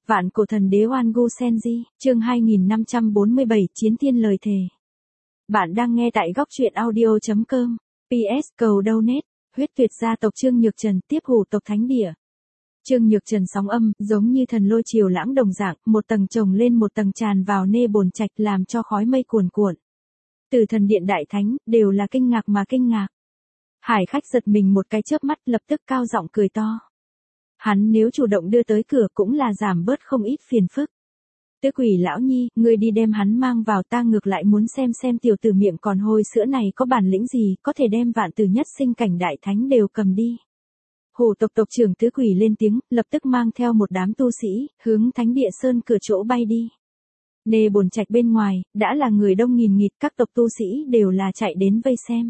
Vạn cổ thần đế Oan Gu Senji, chương 2547, Chiến Thiên Lời Thề. Bạn đang nghe tại góc truyện audio.com. PS cầu donate, huyết tuyệt gia tộc Trương Nhược Trần tiếp hủ tộc thánh địa. Trương Nhược Trần sóng âm, giống như thần lôi triều lãng đồng dạng, một tầng chồng lên một tầng tràn vào nê bồn trạch làm cho khói mây cuồn cuộn. Từ thần điện đại thánh, đều là kinh ngạc mà kinh ngạc. Hải khách giật mình một cái chớp mắt lập tức cao giọng cười to. Hắn nếu chủ động đưa tới cửa cũng là giảm bớt không ít phiền phức. Tứ Quỷ lão nhi, ngươi đi đem hắn mang vào, ta ngược lại muốn xem tiểu tử miệng còn hôi sữa này có bản lĩnh gì, có thể đem vạn tử nhất sinh cảnh đại thánh đều cầm đi. Hủ tộc tộc trưởng Tứ Quỷ lên tiếng, lập tức mang theo một đám tu sĩ, hướng thánh địa sơn cửa chỗ bay đi. Nê bồn trạch bên ngoài, đã là người đông nghìn nghịt, các tộc tu sĩ đều là chạy đến vây xem.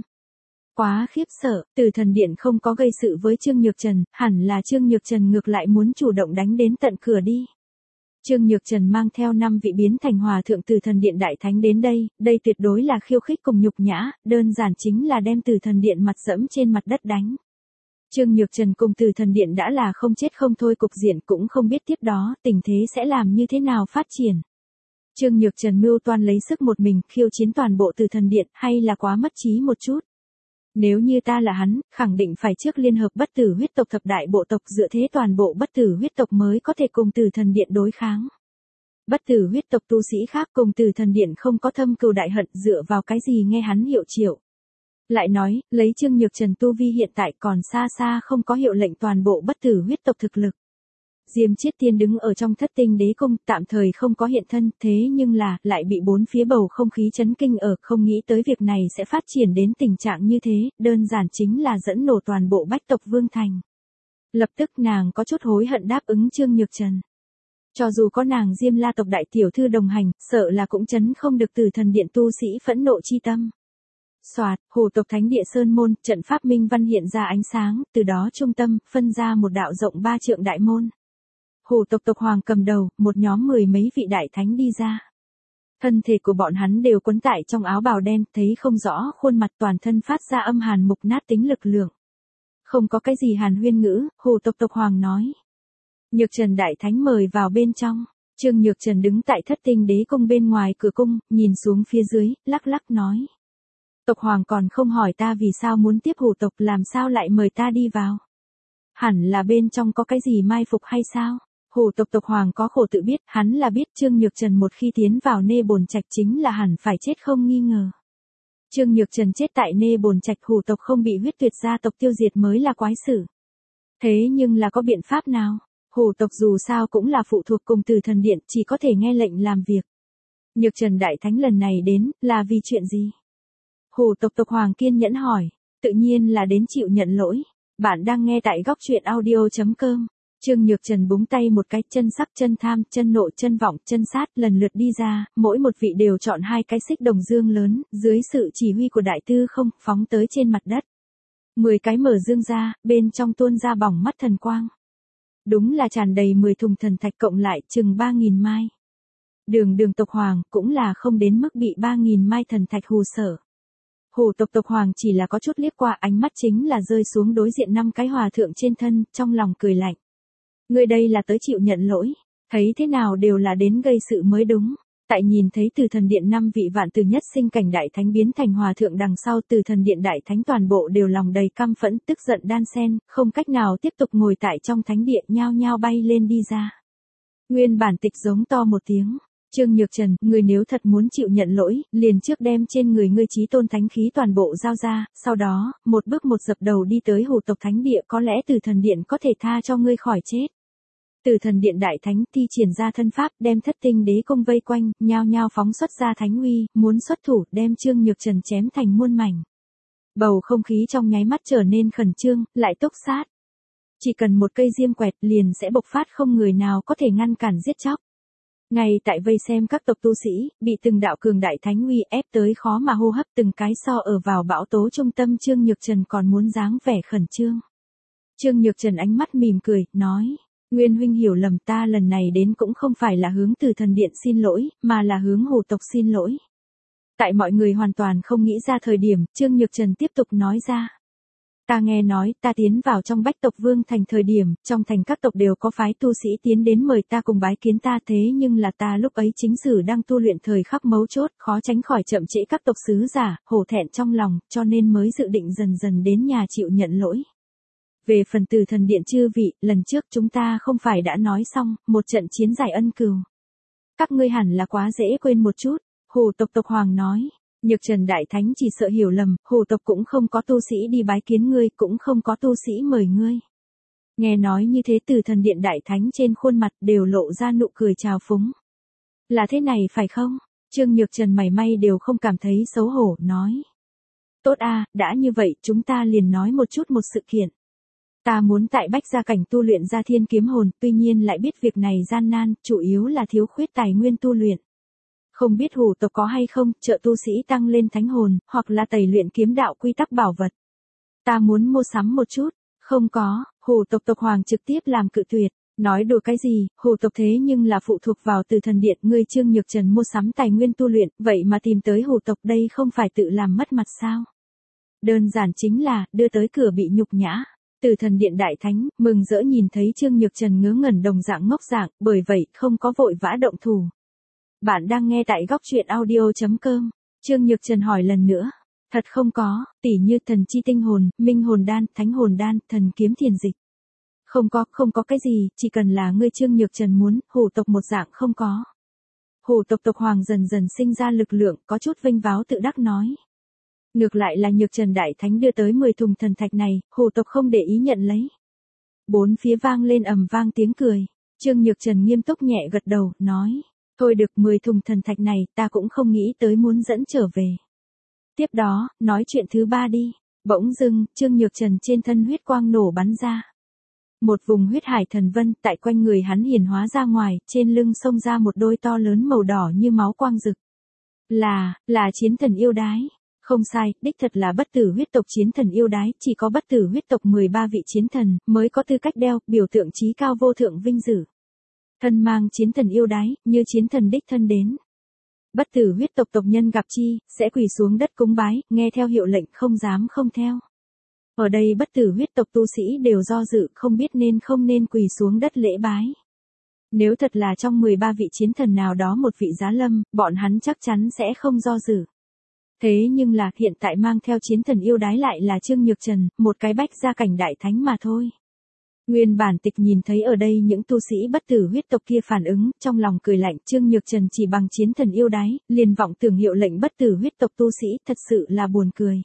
Quá khiếp sợ, Từ thần điện không có gây sự với Trương Nhược Trần, hẳn là Trương Nhược Trần ngược lại muốn chủ động đánh đến tận cửa đi. Trương Nhược Trần mang theo 5 vị biến thành hòa thượng Từ thần điện đại thánh đến đây, đây tuyệt đối là khiêu khích cùng nhục nhã, đơn giản chính là đem Từ thần điện mặt dẫm trên mặt đất đánh. Trương Nhược Trần cùng Từ thần điện đã là không chết không thôi, cục diện cũng không biết tiếp đó tình thế sẽ làm như thế nào phát triển. Trương Nhược Trần mưu toan lấy sức một mình khiêu chiến toàn bộ Từ thần điện, hay là quá mất trí một chút. Nếu như ta là hắn, khẳng định phải trước liên hợp bất tử huyết tộc thập đại bộ tộc, dựa thế toàn bộ bất tử huyết tộc mới có thể cùng Từ thần điện đối kháng. Bất tử huyết tộc tu sĩ khác cùng Từ thần điện không có thâm cừu đại hận, dựa vào cái gì nghe hắn hiệu triệu. Lại nói, lấy Trương Nhược Trần tu vi hiện tại còn xa xa không có hiệu lệnh toàn bộ bất tử huyết tộc thực lực. Diêm Chiết Tiên đứng ở trong Thất Tinh Đế Cung, tạm thời không có hiện thân, thế nhưng là, lại bị bốn phía bầu không khí chấn kinh ở, không nghĩ tới việc này sẽ phát triển đến tình trạng như thế, đơn giản chính là dẫn nổ toàn bộ bách tộc Vương Thành. Lập tức nàng có chút hối hận đáp ứng Trương Nhược Trần. Cho dù có nàng Diêm La tộc đại tiểu thư đồng hành, sợ là cũng chấn không được Từ thần điện tu sĩ phẫn nộ chi tâm. Soạt, hủ tộc thánh địa sơn môn, trận pháp minh văn hiện ra ánh sáng, từ đó trung tâm, phân ra một đạo rộng 3 trượng đại môn. Hủ tộc tộc hoàng cầm đầu, một nhóm 10 mấy vị đại thánh đi ra. Thân thể của bọn hắn đều quấn tại trong áo bào đen, thấy không rõ khuôn mặt, toàn thân phát ra âm hàn mục nát tính lực lượng. Không có cái gì hàn huyên ngữ, hủ tộc tộc hoàng nói. Nhược Trần đại thánh mời vào bên trong. Trương Nhược Trần đứng tại Thất Tinh Đế Cung bên ngoài cửa cung, nhìn xuống phía dưới, lắc lắc nói. Tộc hoàng còn không hỏi ta vì sao muốn tiếp hủ tộc, làm sao lại mời ta đi vào. Hẳn là bên trong có cái gì mai phục hay sao? Hủ tộc tộc hoàng có khổ tự biết, hắn là biết Trương Nhược Trần một khi tiến vào nê bồn trạch chính là hẳn phải chết không nghi ngờ. Trương Nhược Trần chết tại nê bồn trạch, hủ tộc không bị huyết tuyệt gia tộc tiêu diệt mới là quái sự. Thế nhưng là có biện pháp nào? Hủ tộc dù sao cũng là phụ thuộc cùng Từ thần điện, chỉ có thể nghe lệnh làm việc. Nhược Trần đại thánh lần này đến, là vì chuyện gì? Hủ tộc tộc hoàng kiên nhẫn hỏi, tự nhiên là đến chịu nhận lỗi. Bạn đang nghe tại góc truyện audio.com. Trương Nhược Trần búng tay một cái, chân sắc, chân tham, chân nộ, chân vọng, chân sát lần lượt đi ra, mỗi một vị đều chọn 2 cái xích đồng dương lớn, dưới sự chỉ huy của đại tư không, phóng tới trên mặt đất. 10 cái mở dương ra, bên trong tuôn ra bỏng mắt thần quang. Đúng là tràn đầy 10 thùng thần thạch, cộng lại chừng 3.000 mai. Đường tộc hoàng cũng là không đến mức bị 3.000 mai thần thạch hù sợ. Hủ tộc tộc hoàng chỉ là có chút liếc qua, ánh mắt chính là rơi xuống đối diện 5 cái hòa thượng trên thân, trong lòng cười lạnh. Người đây là tới chịu nhận lỗi, thấy thế nào đều là đến gây sự mới đúng. Tại nhìn thấy Từ thần điện 5 vị vạn tử nhất sinh cảnh đại thánh biến thành hòa thượng đằng sau, Từ thần điện đại thánh toàn bộ đều lòng đầy căm phẫn, tức giận đan sen, không cách nào tiếp tục ngồi tại trong thánh điện, nhao nhao bay lên đi ra. Nguyên bản tịch giống to một tiếng. Trương Nhược Trần, người nếu thật muốn chịu nhận lỗi, liền trước đem trên người ngươi chí tôn thánh khí toàn bộ giao ra, sau đó, một bước một dập đầu đi tới hủ tộc thánh địa, có lẽ Từ thần điện có thể tha cho ngươi khỏi chết. Từ thần điện đại thánh thi triển ra thân pháp, đem Thất Tinh Đế Cung vây quanh, nhao nhao phóng xuất ra thánh uy, muốn xuất thủ, đem Trương Nhược Trần chém thành muôn mảnh. Bầu không khí trong nháy mắt trở nên khẩn trương, lại túc sát. Chỉ cần một cây diêm quẹt liền sẽ bộc phát, không người nào có thể ngăn cản giết chóc. Ngay tại vây xem các tộc tu sĩ, bị từng đạo cường đại thánh uy ép tới khó mà hô hấp, từng cái so ở vào bão tố trung tâm, Trương Nhược Trần còn muốn dáng vẻ khẩn trương. Trương Nhược Trần ánh mắt mỉm cười, nói, Nguyên huynh hiểu lầm, ta lần này đến cũng không phải là hướng Từ thần điện xin lỗi, mà là hướng hủ tộc xin lỗi. Tại mọi người hoàn toàn không nghĩ ra thời điểm, Trương Nhược Trần tiếp tục nói ra. Ta nghe nói, ta tiến vào trong Bách tộc Vương thành thời điểm, trong thành các tộc đều có phái tu sĩ tiến đến mời ta cùng bái kiến ta, thế nhưng là ta lúc ấy chính sử đang tu luyện thời khắc mấu chốt, khó tránh khỏi chậm trễ các tộc sứ giả, hổ thẹn trong lòng, cho nên mới dự định dần dần đến nhà chịu nhận lỗi. Về phần Từ Thần Điện chư vị, lần trước chúng ta không phải đã nói xong, một trận chiến giải ân cừu. Các ngươi hẳn là quá dễ quên một chút, Hổ tộc tộc hoàng nói. Nhược Trần Đại Thánh chỉ sợ hiểu lầm, Hổ tộc cũng không có tu sĩ đi bái kiến ngươi, cũng không có tu sĩ mời ngươi. Nghe nói như thế Từ Thần Điện Đại Thánh trên khuôn mặt đều lộ ra nụ cười trào phúng. Là thế này phải không? Trương Nhược Trần mảy may đều không cảm thấy xấu hổ, nói. Tốt a, đã như vậy chúng ta liền nói một chút một sự kiện. Ta muốn tại Bách Gia Cảnh tu luyện ra thiên kiếm hồn, tuy nhiên lại biết việc này gian nan, chủ yếu là thiếu khuyết tài nguyên tu luyện. Không biết Hổ tộc có hay không, trợ tu sĩ tăng lên thánh hồn, hoặc là tẩy luyện kiếm đạo quy tắc bảo vật. Ta muốn mua sắm một chút, không có, Hổ tộc tộc hoàng trực tiếp làm cự tuyệt, nói đùa cái gì, Hổ tộc thế nhưng là phụ thuộc vào Từ Thần Điện, ngươi Trương Nhược Trần mua sắm tài nguyên tu luyện, vậy mà tìm tới Hổ tộc đây không phải tự làm mất mặt sao? Đơn giản chính là, đưa tới cửa bị nhục nhã. Từ Thần Điện Đại Thánh, mừng rỡ nhìn thấy Trương Nhược Trần ngớ ngẩn đồng dạng ngốc dạng, bởi vậy không có vội vã động thủ. Bạn đang nghe tại góc truyện audio.com. Trương Nhược Trần hỏi lần nữa. Thật không có, tỉ như thần chi tinh hồn, minh hồn đan, thánh hồn đan, thần kiếm thiền dịch. Không có cái gì, chỉ cần là ngươi Trương Nhược Trần muốn, Hổ tộc một dạng không có. Hổ tộc tộc hoàng dần dần sinh ra lực lượng, có chút vinh váo tự đắc nói. Ngược lại là Nhược Trần Đại Thánh đưa tới 10 thùng thần thạch này, Hổ tộc không để ý nhận lấy. Bốn phía vang lên ầm vang tiếng cười. Trương Nhược Trần nghiêm túc nhẹ gật đầu, nói. Thôi được 10 thùng thần thạch này, ta cũng không nghĩ tới muốn dẫn trở về. Tiếp đó, nói chuyện thứ ba đi. Bỗng dưng, Trương Nhược Trần trên thân huyết quang nổ bắn ra. Một vùng huyết hải thần vân tại quanh người hắn hiển hóa ra ngoài, trên lưng xông ra một đôi to lớn màu đỏ như máu quang rực. Là chiến thần yêu đái. Không sai, đích thật là bất tử huyết tộc chiến thần yêu đái, chỉ có bất tử huyết tộc 13 vị chiến thần, mới có tư cách đeo, biểu tượng chí cao vô thượng vinh dự. Thân mang chiến thần yêu đái, như chiến thần đích thân đến. Bất tử huyết tộc tộc nhân gặp chi, sẽ quỳ xuống đất cúng bái, nghe theo hiệu lệnh không dám không theo. Ở đây bất tử huyết tộc tu sĩ đều do dự, không biết nên không nên quỳ xuống đất lễ bái. Nếu thật là trong 13 vị chiến thần nào đó một vị giá lâm, bọn hắn chắc chắn sẽ không do dự. Thế nhưng là, hiện tại mang theo chiến thần yêu đái lại là Trương Nhược Trần, một cái Bách Gia Cảnh Đại Thánh mà thôi. Nguyên bản Tịch nhìn thấy ở đây những tu sĩ bất tử huyết tộc kia phản ứng, trong lòng cười lạnh, Trương Nhược Trần chỉ bằng chiến thần yêu đái, liền vọng tưởng hiệu lệnh bất tử huyết tộc tu sĩ, thật sự là buồn cười.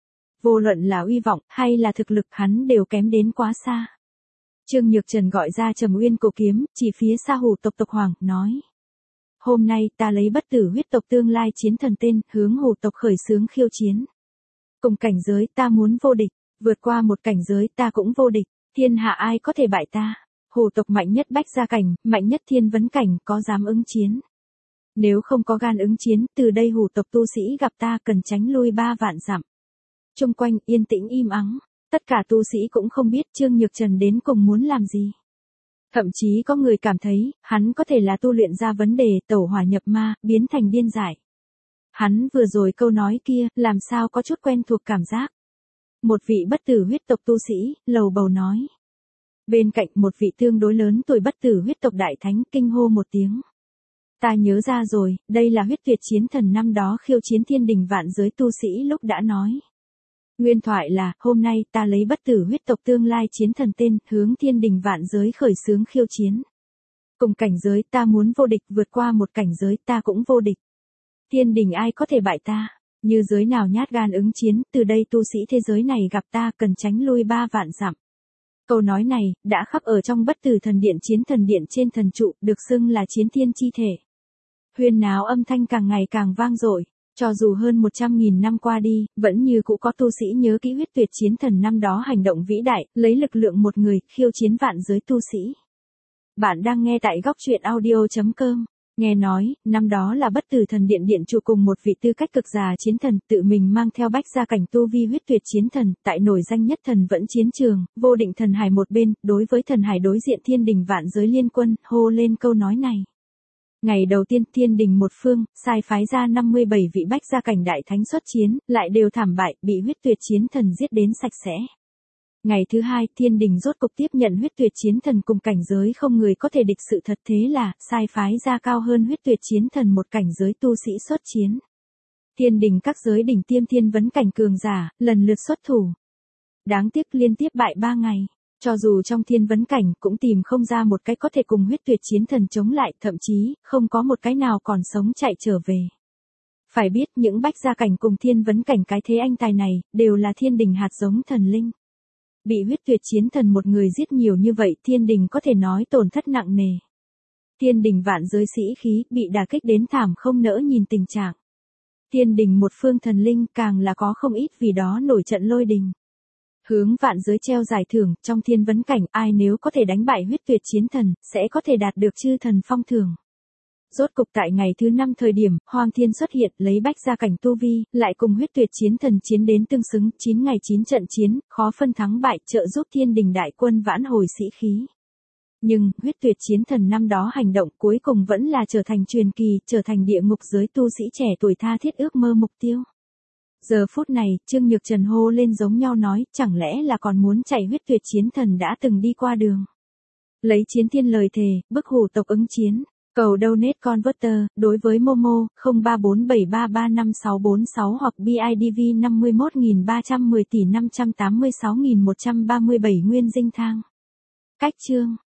Vô luận là uy vọng, hay là thực lực, hắn đều kém đến quá xa. Trương Nhược Trần gọi ra Trầm Uyên cổ kiếm, chỉ phía xa Hổ tộc tộc hoàng, nói. Hôm nay ta lấy bất tử huyết tộc tương lai chiến thần tên, hướng Hổ tộc khởi xướng khiêu chiến. Cùng cảnh giới ta muốn vô địch, vượt qua một cảnh giới ta cũng vô địch, thiên hạ ai có thể bại ta. Hổ tộc mạnh nhất Bách Gia Cảnh, mạnh nhất Thiên Vấn Cảnh, có dám ứng chiến. Nếu không có gan ứng chiến, từ đây Hổ tộc tu sĩ gặp ta cần tránh lui 3 vạn dặm. Chung quanh yên tĩnh im ắng, tất cả tu sĩ cũng không biết Trương Nhược Trần đến cùng muốn làm gì. Thậm chí có người cảm thấy, hắn có thể là tu luyện ra vấn đề tẩu hỏa nhập ma, biến thành điên dại. Hắn vừa rồi câu nói kia, làm sao có chút quen thuộc cảm giác. Một vị bất tử huyết tộc tu sĩ, lầu bầu nói. Bên cạnh một vị tương đối lớn tuổi bất tử huyết tộc đại thánh kinh hô một tiếng. Ta nhớ ra rồi, đây là huyết tuyệt chiến thần năm đó khiêu chiến thiên đình vạn giới tu sĩ lúc đã nói. Nguyên thoại là, hôm nay ta lấy bất tử huyết tộc tương lai chiến thần tên, hướng thiên đình vạn giới khởi xướng khiêu chiến. Cùng cảnh giới ta muốn vô địch, vượt qua một cảnh giới ta cũng vô địch. Thiên đình ai có thể bại ta, như giới nào nhát gan ứng chiến, từ đây tu sĩ thế giới này gặp ta cần tránh lui 3 vạn dặm. Câu nói này, đã khắc ở trong bất tử thần điện chiến thần điện trên thần trụ, được xưng là chiến thiên chi thể. Huyên náo âm thanh càng ngày càng vang dội. Cho dù hơn 100.000 năm qua đi, vẫn như cũ có tu sĩ nhớ kỹ huyết tuyệt chiến thần năm đó hành động vĩ đại, lấy lực lượng một người, khiêu chiến vạn giới tu sĩ. Bạn đang nghe tại góc truyện audio.com. Nghe nói, năm đó là bất tử thần điện điện chủ cùng một vị tư cách cực già chiến thần, tự mình mang theo Bách Gia Cảnh tu vi huyết tuyệt chiến thần, tại nổi danh nhất thần vẫn chiến trường, vô định thần hải một bên, đối với thần hải đối diện thiên đình vạn giới liên quân, hô lên câu nói này. Ngày đầu tiên thiên đình một phương, sai phái ra 57 vị Bách Gia Cảnh đại thánh xuất chiến, lại đều thảm bại, bị huyết tuyệt chiến thần giết đến sạch sẽ. Ngày thứ hai, thiên đình rốt cục tiếp nhận huyết tuyệt chiến thần cùng cảnh giới không người có thể địch sự thật, thế là, sai phái ra cao hơn huyết tuyệt chiến thần một cảnh giới tu sĩ xuất chiến. Thiên đình các giới đỉnh tiêm thiên vấn cảnh cường giả, lần lượt xuất thủ. Đáng tiếc liên tiếp bại 3 ngày. Cho dù trong thiên vấn cảnh cũng tìm không ra một cái có thể cùng huyết tuyệt chiến thần chống lại, thậm chí, không có một cái nào còn sống chạy trở về. Phải biết những bách gia cảnh cùng thiên vấn cảnh cái thế anh tài này, đều là thiên đình hạt giống thần linh. Bị huyết tuyệt chiến thần một người giết nhiều như vậy, thiên đình có thể nói tổn thất nặng nề. Thiên đình vạn giới sĩ khí, bị đả kích đến thảm không nỡ nhìn tình trạng. Thiên đình một phương thần linh càng là có không ít vì đó nổi trận lôi đình. Hướng vạn giới treo giải thưởng, trong thiên vấn cảnh, ai nếu có thể đánh bại huyết tuyệt chiến thần, sẽ có thể đạt được chư thần phong thưởng. Rốt cục tại ngày thứ 5 thời điểm, Hoang Thiên xuất hiện, lấy bách gia cảnh tu vi, lại cùng huyết tuyệt chiến thần chiến đến tương xứng, 9 ngày 9 trận chiến, khó phân thắng bại, trợ giúp thiên đình đại quân vãn hồi sĩ khí. Nhưng, huyết tuyệt chiến thần năm đó hành động cuối cùng vẫn là trở thành truyền kỳ, trở thành địa ngục giới tu sĩ trẻ tuổi tha thiết ước mơ mục tiêu. Giờ phút này, Trương Nhược Trần hô lên giống nhau nói, chẳng lẽ là còn muốn chạy huyết tuyệt chiến thần đã từng đi qua đường. Lấy chiến thiên lời thề, bức hủ tộc ứng chiến. Cầu donate converter, đối với Momo, 0347335646 hoặc BIDV 51310 tỷ 586.137 nguyên dinh thang. Cách chương.